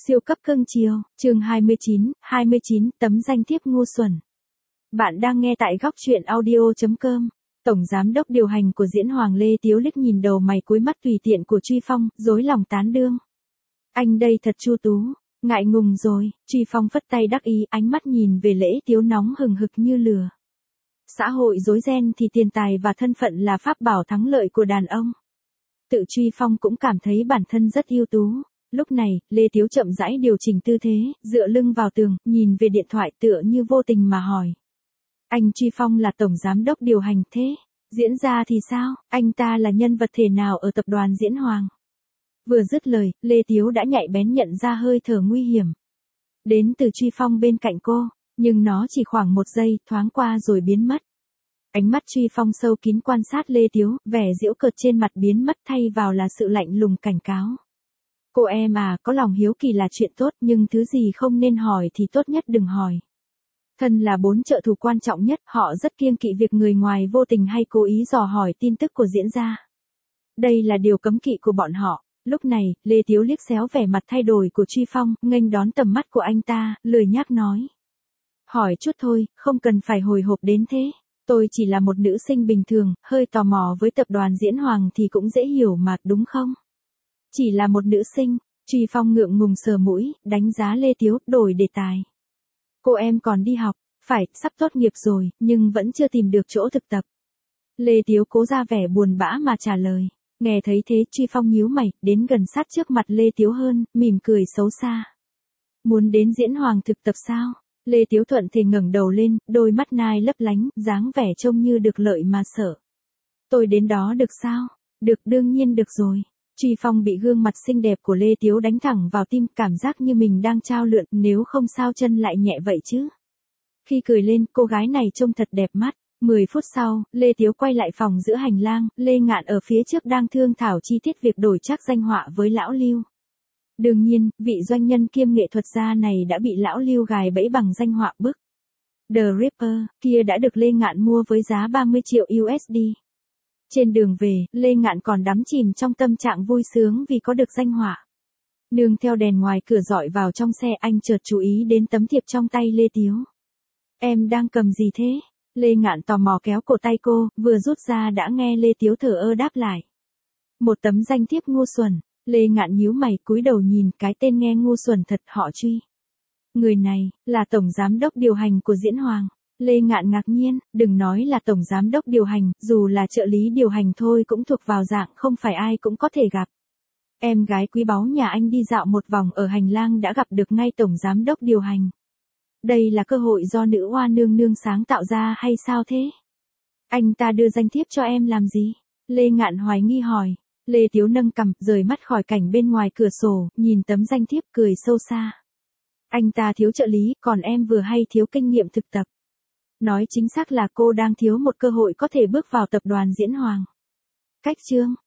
Siêu cấp cưng chiều, chương 29, tấm danh thiếp ngu xuẩn. Bạn đang nghe tại góc truyện audio.com. Tổng giám đốc điều hành của Diễn Hoàng Lê Tiếu liếc nhìn đầu mày cúi mắt tùy tiện của Truy Phong, rối lòng tán đương. Anh đây thật chu tú, ngại ngùng rồi, Truy Phong phất tay đắc ý, ánh mắt nhìn về Lễ Tiếu nóng hừng hực như lửa. Xã hội rối ren thì tiền tài và thân phận là pháp bảo thắng lợi của đàn ông. Tự Truy Phong cũng cảm thấy bản thân rất ưu tú. Lúc này, Lê Tiếu chậm rãi điều chỉnh tư thế, dựa lưng vào tường, nhìn về điện thoại tựa như vô tình mà hỏi. Anh Truy Phong là tổng giám đốc điều hành thế, Diễn gia thì sao, anh ta là nhân vật thể nào ở tập đoàn Diễn Hoàng? Vừa dứt lời, Lê Tiếu đã nhạy bén nhận ra hơi thở nguy hiểm. Đến từ Truy Phong bên cạnh cô, nhưng nó chỉ khoảng 1 giây, thoáng qua rồi biến mất. Ánh mắt Truy Phong sâu kín quan sát Lê Tiếu, vẻ giễu cợt trên mặt biến mất thay vào là sự lạnh lùng cảnh cáo. Cô em à, có lòng hiếu kỳ là chuyện tốt nhưng thứ gì không nên hỏi thì tốt nhất đừng hỏi. Thân là 4 trợ thủ quan trọng nhất, họ rất kiêng kỵ việc người ngoài vô tình hay cố ý dò hỏi tin tức của diễn gia. Đây là điều cấm kỵ của bọn họ. Lúc này, Lê Tiếu liếc xéo vẻ mặt thay đổi của Truy Phong, nghênh đón tầm mắt của anh ta, lười nhác nói. Hỏi chút thôi, không cần phải hồi hộp đến thế. Tôi chỉ là một nữ sinh bình thường, hơi tò mò với tập đoàn Diễn Hoàng thì cũng dễ hiểu mà, đúng không? Chỉ là một nữ sinh, Truy Phong ngượng ngùng sờ mũi, đánh giá Lê Tiếu, đổi đề tài. Cô em còn đi học, phải, sắp tốt nghiệp rồi, nhưng vẫn chưa tìm được chỗ thực tập. Lê Tiếu cố ra vẻ buồn bã mà trả lời. Nghe thấy thế Truy Phong nhíu mày, đến gần sát trước mặt Lê Tiếu hơn, mỉm cười xấu xa. Muốn đến Diễn Hoàng thực tập sao? Lê Tiếu thuận thì ngẩng đầu lên, đôi mắt nai lấp lánh, dáng vẻ trông như được lợi mà sợ. Tôi đến đó được sao? Được, đương nhiên được rồi. Truy Phong bị gương mặt xinh đẹp của Lê Tiếu đánh thẳng vào tim, cảm giác như mình đang chao lượn, nếu không sao chân lại nhẹ vậy chứ. Khi cười lên, cô gái này trông thật đẹp mắt. 10 phút sau, Lê Tiếu quay lại phòng giữa hành lang, Lê Ngạn ở phía trước đang thương thảo chi tiết việc đổi trác danh họa với lão Lưu. Đương nhiên, vị doanh nhân kiêm nghệ thuật gia này đã bị lão Lưu gài bẫy bằng danh họa bức. The Ripper, kia đã được Lê Ngạn mua với giá 30 triệu USD. Trên đường về, Lê Ngạn còn đắm chìm trong tâm trạng vui sướng vì có được danh họa. Nương theo đèn ngoài cửa dọi vào trong xe, anh chợt chú ý đến tấm thiệp trong tay Lê Tiếu. Em đang cầm gì thế? Lê Ngạn tò mò kéo cổ tay cô, vừa rút ra đã nghe Lê Tiếu thở ơ đáp lại. Một tấm danh thiếp ngu xuẩn. Lê Ngạn nhíu mày cúi đầu nhìn, cái tên nghe ngu xuẩn thật, họ Truy. Người này, là tổng giám đốc điều hành của Diễn Hoàng. Lê Ngạn ngạc nhiên, đừng nói là tổng giám đốc điều hành, dù là trợ lý điều hành thôi cũng thuộc vào dạng không phải ai cũng có thể gặp. Em gái quý báu nhà anh đi dạo một vòng ở hành lang đã gặp được ngay tổng giám đốc điều hành. Đây là cơ hội do nữ hoa nương nương sáng tạo ra hay sao thế? Anh ta đưa danh thiếp cho em làm gì? Lê Ngạn hoài nghi hỏi. Lê Tiếu nâng cằm, rời mắt khỏi cảnh bên ngoài cửa sổ, nhìn tấm danh thiếp cười sâu xa. Anh ta thiếu trợ lý, còn em vừa hay thiếu kinh nghiệm thực tập. Nói chính xác là cô đang thiếu một cơ hội có thể bước vào tập đoàn Diễn Hoàng. Cách chương,